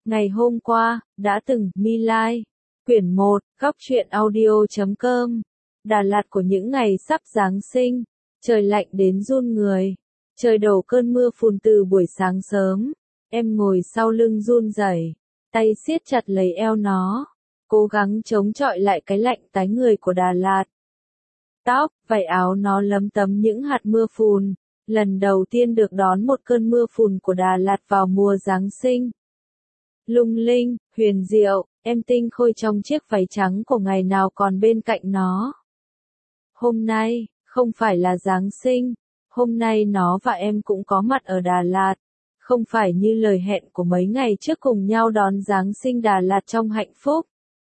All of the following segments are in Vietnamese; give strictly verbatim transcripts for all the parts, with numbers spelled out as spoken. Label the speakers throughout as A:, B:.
A: Ngày hôm qua, đã từng, My Lai. Quyển một, góc truyện audio chấm com. Đà Lạt của những ngày sắp Giáng sinh. Trời lạnh đến run người. Trời đổ cơn mưa phùn từ buổi sáng sớm. Em ngồi sau lưng run rẩy, tay siết chặt lấy eo nó, cố gắng chống chọi lại cái lạnh tái người của Đà Lạt. Tóc, vải áo nó lấm tấm những hạt mưa phùn. Lần đầu tiên được đón một cơn mưa phùn của Đà Lạt vào mùa Giáng sinh. Lung linh, huyền diệu, em tinh khôi trong chiếc váy trắng của ngày nào còn bên cạnh nó. Hôm nay, không phải là Giáng sinh, hôm nay nó và em cũng có mặt ở Đà Lạt. Không phải như lời hẹn của mấy ngày trước cùng nhau đón Giáng sinh Đà Lạt trong hạnh phúc.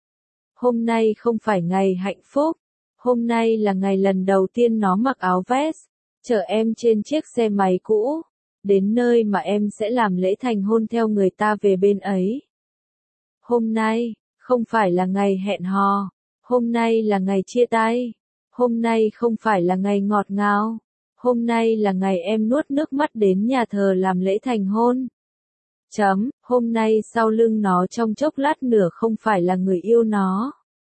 A: Hôm nay không phải ngày hạnh phúc, hôm nay là ngày lần đầu tiên nó mặc áo vest, chở em trên chiếc xe máy cũ, đến nơi mà em sẽ làm lễ thành hôn theo người ta về bên ấy. Hôm nay, không phải là ngày hẹn hò, hôm nay là ngày chia tay, hôm nay không phải là ngày ngọt ngào, hôm nay là ngày em nuốt nước mắt đến nhà thờ làm lễ thành hôn. Chấm, hôm nay sau lưng nó trong chốc lát nữa không phải là người yêu nó.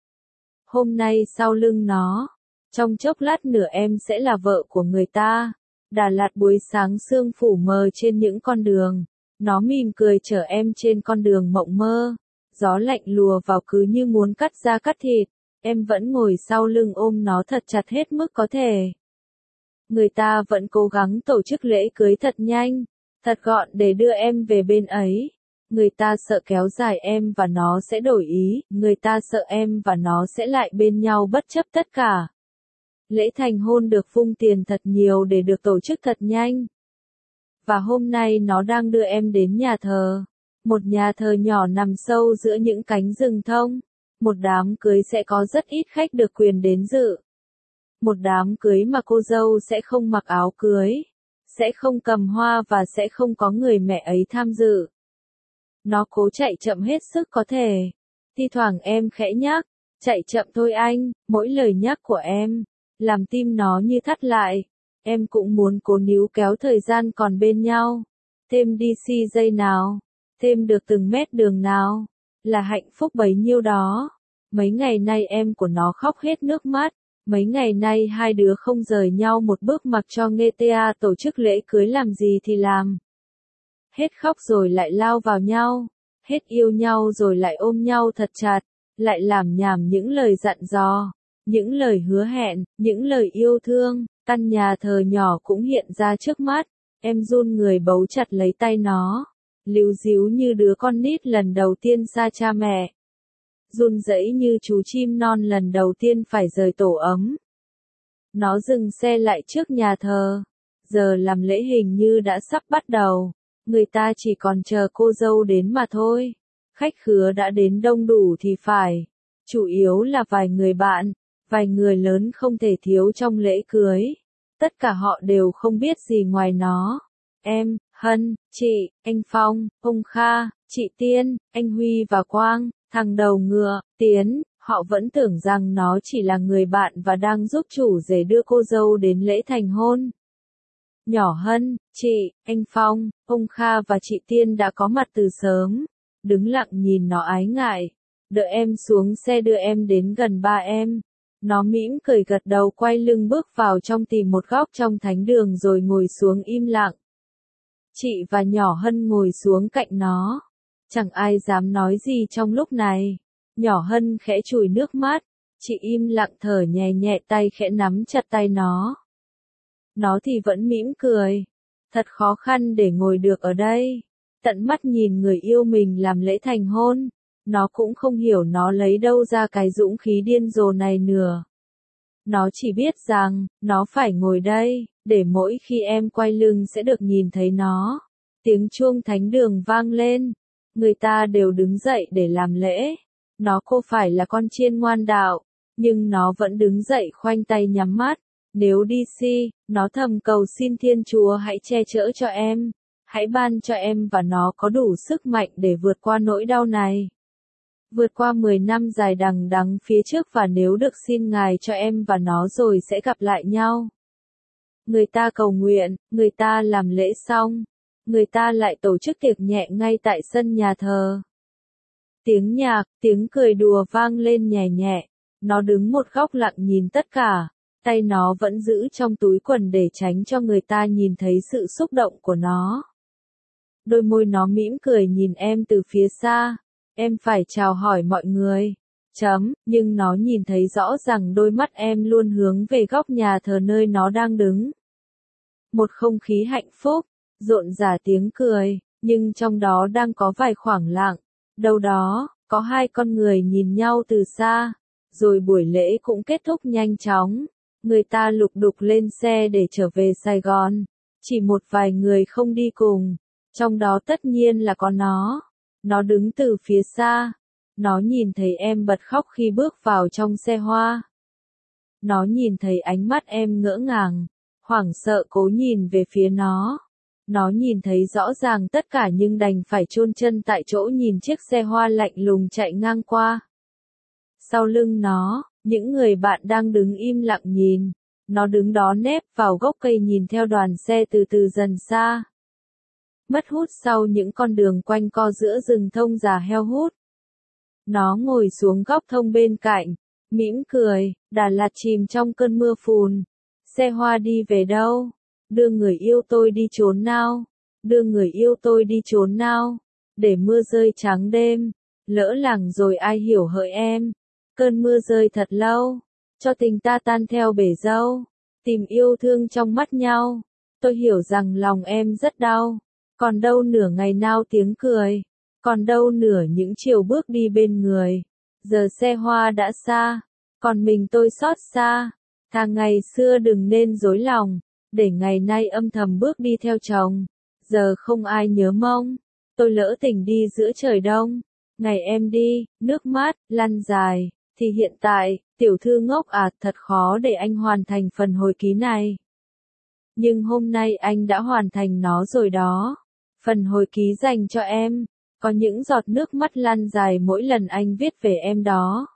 A: Hôm nay sau lưng nó, trong chốc lát nữa em sẽ là vợ của người ta. Đà Lạt buổi sáng sương phủ mờ trên những con đường, nó mỉm cười chở em trên con đường mộng mơ. Gió lạnh lùa vào cứ như muốn cắt da cắt thịt, em vẫn ngồi sau lưng ôm nó thật chặt hết mức có thể. Người ta vẫn cố gắng tổ chức lễ cưới thật nhanh, thật gọn để đưa em về bên ấy. Người ta sợ kéo dài em và nó sẽ đổi ý, người ta sợ em và nó sẽ lại bên nhau bất chấp tất cả. Lễ thành hôn được vung tiền thật nhiều để được tổ chức thật nhanh. Và hôm nay nó đang đưa em đến nhà thờ. Một nhà thờ nhỏ nằm sâu giữa những cánh rừng thông. Một đám cưới sẽ có rất ít khách được quyền đến dự. Một đám cưới mà cô dâu sẽ không mặc áo cưới, sẽ không cầm hoa và sẽ không có người mẹ ấy tham dự. Nó cố chạy chậm hết sức có thể. Thi thoảng em khẽ nhắc, chạy chậm thôi anh, mỗi lời nhắc của em làm tim nó như thắt lại. Em cũng muốn cố níu kéo thời gian còn bên nhau. Thêm đi xi giây nào, thêm được từng mét đường nào, là hạnh phúc bấy nhiêu đó. Mấy ngày nay em của nó khóc hết nước mắt. Mấy ngày nay hai đứa không rời nhau một bước mặc cho nghe ta tổ chức lễ cưới làm gì thì làm. Hết khóc rồi lại lao vào nhau, hết yêu nhau rồi lại ôm nhau thật chặt, lại làm nhảm những lời dặn dò, những lời hứa hẹn, những lời yêu thương. Căn nhà thờ nhỏ cũng hiện ra trước mắt, em run người bấu chặt lấy tay nó, líu díu như đứa con nít lần đầu tiên xa cha mẹ. Run rẩy như chú chim non lần đầu tiên phải rời tổ ấm. Nó dừng xe lại trước nhà thờ. Giờ làm lễ hình như đã sắp bắt đầu. Người ta chỉ còn chờ cô dâu đến mà thôi. Khách khứa đã đến đông đủ thì phải. Chủ yếu là vài người bạn, vài người lớn không thể thiếu trong lễ cưới. Tất cả họ đều không biết gì ngoài nó. Em, Hân, chị, anh Phong, ông Kha, chị Tiên, anh Huy và Quang. Thằng đầu ngựa, Tiến, họ vẫn tưởng rằng nó chỉ là người bạn và đang giúp chủ rể đưa cô dâu đến lễ thành hôn. Nhỏ Hân, chị, anh Phong, ông Kha và chị Tiên đã có mặt từ sớm, đứng lặng nhìn nó ái ngại, đợi em xuống xe đưa em đến gần ba em. Nó mỉm cười gật đầu quay lưng bước vào trong tìm một góc trong thánh đường rồi ngồi xuống im lặng. Chị và nhỏ Hân ngồi xuống cạnh nó. Chẳng ai dám nói gì trong lúc này. Nhỏ Hân khẽ chùi nước mắt. Chị im lặng thở nhẹ nhẹ tay khẽ nắm chặt tay nó. Nó thì vẫn mỉm cười. Thật khó khăn để ngồi được ở đây. Tận mắt nhìn người yêu mình làm lễ thành hôn. Nó cũng không hiểu nó lấy đâu ra cái dũng khí điên rồ này nữa. Nó chỉ biết rằng, nó phải ngồi đây, để mỗi khi em quay lưng sẽ được nhìn thấy nó. Tiếng chuông thánh đường vang lên. Người ta đều đứng dậy để làm lễ. Nó cô phải là con chiên ngoan đạo, nhưng nó vẫn đứng dậy khoanh tay nhắm mắt. Nếu đi si, nó thầm cầu xin Thiên Chúa hãy che chở cho em, hãy ban cho em và nó có đủ sức mạnh để vượt qua nỗi đau này. Vượt qua mười năm dài đằng đẵng phía trước và nếu được xin Ngài cho em và nó rồi sẽ gặp lại nhau. Người ta cầu nguyện, người ta làm lễ xong. Người ta lại tổ chức tiệc nhẹ ngay tại sân nhà thờ. Tiếng nhạc, tiếng cười đùa vang lên nhẹ nhẹ. Nó đứng một góc lặng nhìn tất cả. Tay nó vẫn giữ trong túi quần để tránh cho người ta nhìn thấy sự xúc động của nó. Đôi môi nó mỉm cười nhìn em từ phía xa. Em phải chào hỏi mọi người. Chấm, nhưng nó nhìn thấy rõ ràng đôi mắt em luôn hướng về góc nhà thờ nơi nó đang đứng. Một không khí hạnh phúc, rộn rã tiếng cười, nhưng trong đó đang có vài khoảng lặng. Đâu đó, có hai con người nhìn nhau từ xa. Rồi buổi lễ cũng kết thúc nhanh chóng. Người ta lục đục lên xe để trở về Sài Gòn. Chỉ một vài người không đi cùng. Trong đó tất nhiên là có nó. Nó đứng từ phía xa. Nó nhìn thấy em bật khóc khi bước vào trong xe hoa. Nó nhìn thấy ánh mắt em ngỡ ngàng, hoảng sợ cố nhìn về phía nó. Nó nhìn thấy rõ ràng tất cả nhưng đành phải chôn chân tại chỗ nhìn chiếc xe hoa lạnh lùng chạy ngang qua. Sau lưng nó, những người bạn đang đứng im lặng nhìn. Nó đứng đó nép vào gốc cây nhìn theo đoàn xe từ từ dần xa. Mất hút sau những con đường quanh co giữa rừng thông già heo hút. Nó ngồi xuống góc thông bên cạnh, mỉm cười. Đà Lạt chìm trong cơn mưa phùn. Xe hoa đi về đâu? Đưa người yêu tôi đi trốn nào? Đưa người yêu tôi đi trốn nào? Để mưa rơi trắng đêm. Lỡ làng rồi ai hiểu hỡi em. Cơn mưa rơi thật lâu. Cho tình ta tan theo bể dâu. Tìm yêu thương trong mắt nhau. Tôi hiểu rằng lòng em rất đau. Còn đâu nửa ngày nao tiếng cười. Còn đâu nửa những chiều bước đi bên người. Giờ xe hoa đã xa. Còn mình tôi xót xa. Thà ngày xưa đừng nên dối lòng. Để ngày nay âm thầm bước đi theo chồng. Giờ không ai nhớ mong. Tôi lỡ tình đi giữa trời đông. Ngày em đi, nước mắt, lăn dài. Thì hiện tại, tiểu thư ngốc à, thật khó để anh hoàn thành phần hồi ký này. Nhưng hôm nay anh đã hoàn thành nó rồi đó. Phần hồi ký dành cho em. Có những giọt nước mắt lăn dài mỗi lần anh viết về em đó.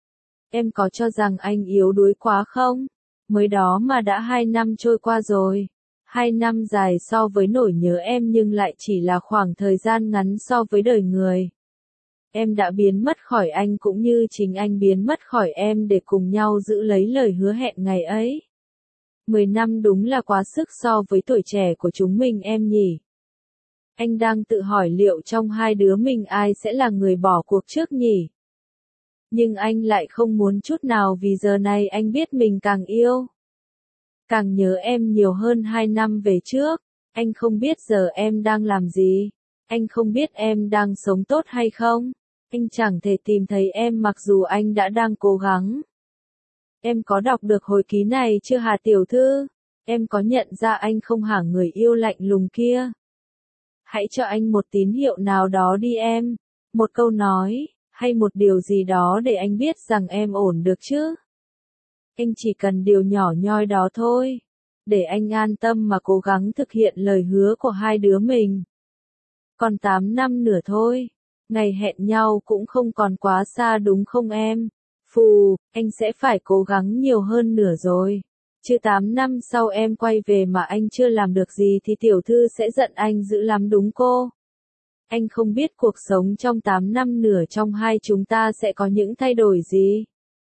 A: Em có cho rằng anh yếu đuối quá không? Mới đó mà đã hai năm trôi qua rồi. Hai năm dài so với nỗi nhớ em nhưng lại chỉ là khoảng thời gian ngắn so với đời người. Em đã biến mất khỏi anh cũng như chính anh biến mất khỏi em để cùng nhau giữ lấy lời hứa hẹn ngày ấy. Mười năm đúng là quá sức so với tuổi trẻ của chúng mình em nhỉ. Anh đang tự hỏi liệu trong hai đứa mình ai sẽ là người bỏ cuộc trước nhỉ? Nhưng anh lại không muốn chút nào vì giờ này anh biết mình càng yêu. Càng nhớ em nhiều hơn hai năm về trước. Anh không biết giờ em đang làm gì. Anh không biết em đang sống tốt hay không. Anh chẳng thể tìm thấy em mặc dù anh đã đang cố gắng. Em có đọc được hồi ký này chưa hả tiểu thư? Em có nhận ra anh không hả người yêu lạnh lùng kia? Hãy cho anh một tín hiệu nào đó đi em. Một câu nói, hay một điều gì đó để anh biết rằng em ổn được chứ? Anh chỉ cần điều nhỏ nhoi đó thôi. Để anh an tâm mà cố gắng thực hiện lời hứa của hai đứa mình. Còn tám năm nữa thôi. Ngày hẹn nhau cũng không còn quá xa đúng không em? Phù, anh sẽ phải cố gắng nhiều hơn nữa rồi. Chứ tám năm sau em quay về mà anh chưa làm được gì thì tiểu thư sẽ giận anh dữ lắm đúng cô? Anh không biết cuộc sống trong tám năm nữa trong hai chúng ta sẽ có những thay đổi gì.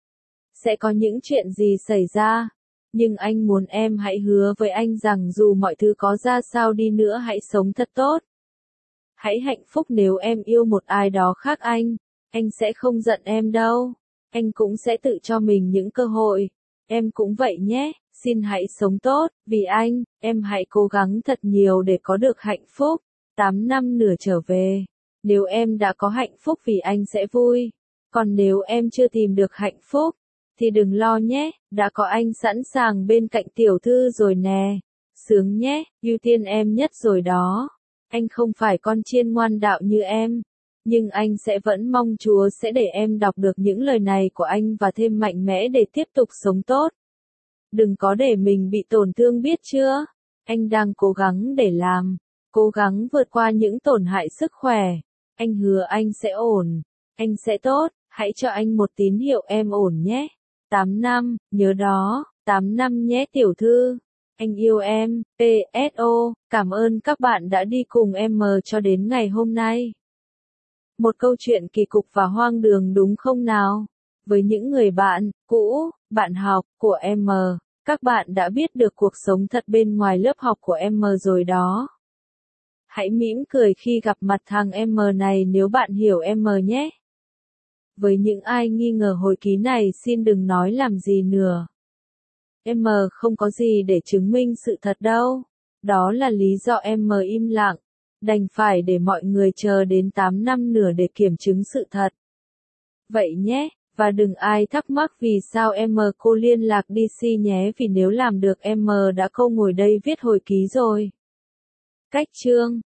A: Sẽ có những chuyện gì xảy ra. Nhưng anh muốn em hãy hứa với anh rằng dù mọi thứ có ra sao đi nữa hãy sống thật tốt. Hãy hạnh phúc nếu em yêu một ai đó khác anh. Anh sẽ không giận em đâu. Anh cũng sẽ tự cho mình những cơ hội. Em cũng vậy nhé. Xin hãy sống tốt, vì anh, em hãy cố gắng thật nhiều để có được hạnh phúc. Tám năm nửa trở về. Nếu em đã có hạnh phúc vì anh sẽ vui. Còn nếu em chưa tìm được hạnh phúc, thì đừng lo nhé, đã có anh sẵn sàng bên cạnh tiểu thư rồi nè. Sướng nhé, ưu tiên em nhất rồi đó. Anh không phải con chiên ngoan đạo như em. Nhưng anh sẽ vẫn mong Chúa sẽ để em đọc được những lời này của anh và thêm mạnh mẽ để tiếp tục sống tốt. Đừng có để mình bị tổn thương biết chưa? Anh đang cố gắng để làm. Cố gắng vượt qua những tổn hại sức khỏe. Anh hứa anh sẽ ổn. Anh sẽ tốt. Hãy cho anh một tín hiệu em ổn nhé. tám năm, nhớ đó. tám năm nhé tiểu thư. Anh yêu em. pê ét o. Cảm ơn các bạn đã đi cùng em cho đến ngày hôm nay. Một câu chuyện kỳ cục và hoang đường đúng không nào? Với những người bạn cũ, bạn học của em, các bạn đã biết được cuộc sống thật bên ngoài lớp học của em rồi đó. Hãy mỉm cười khi gặp mặt thằng em này nếu bạn hiểu em nhé. Với những ai nghi ngờ hồi ký này xin đừng nói làm gì nữa. Em không có gì để chứng minh sự thật đâu. Đó là lý do em im lặng. Đành phải để mọi người chờ đến tám năm nữa để kiểm chứng sự thật. Vậy nhé, và đừng ai thắc mắc vì sao em cô liên lạc đê xê nhé, vì nếu làm được em đã câu ngồi đây viết hồi ký rồi. Cách chương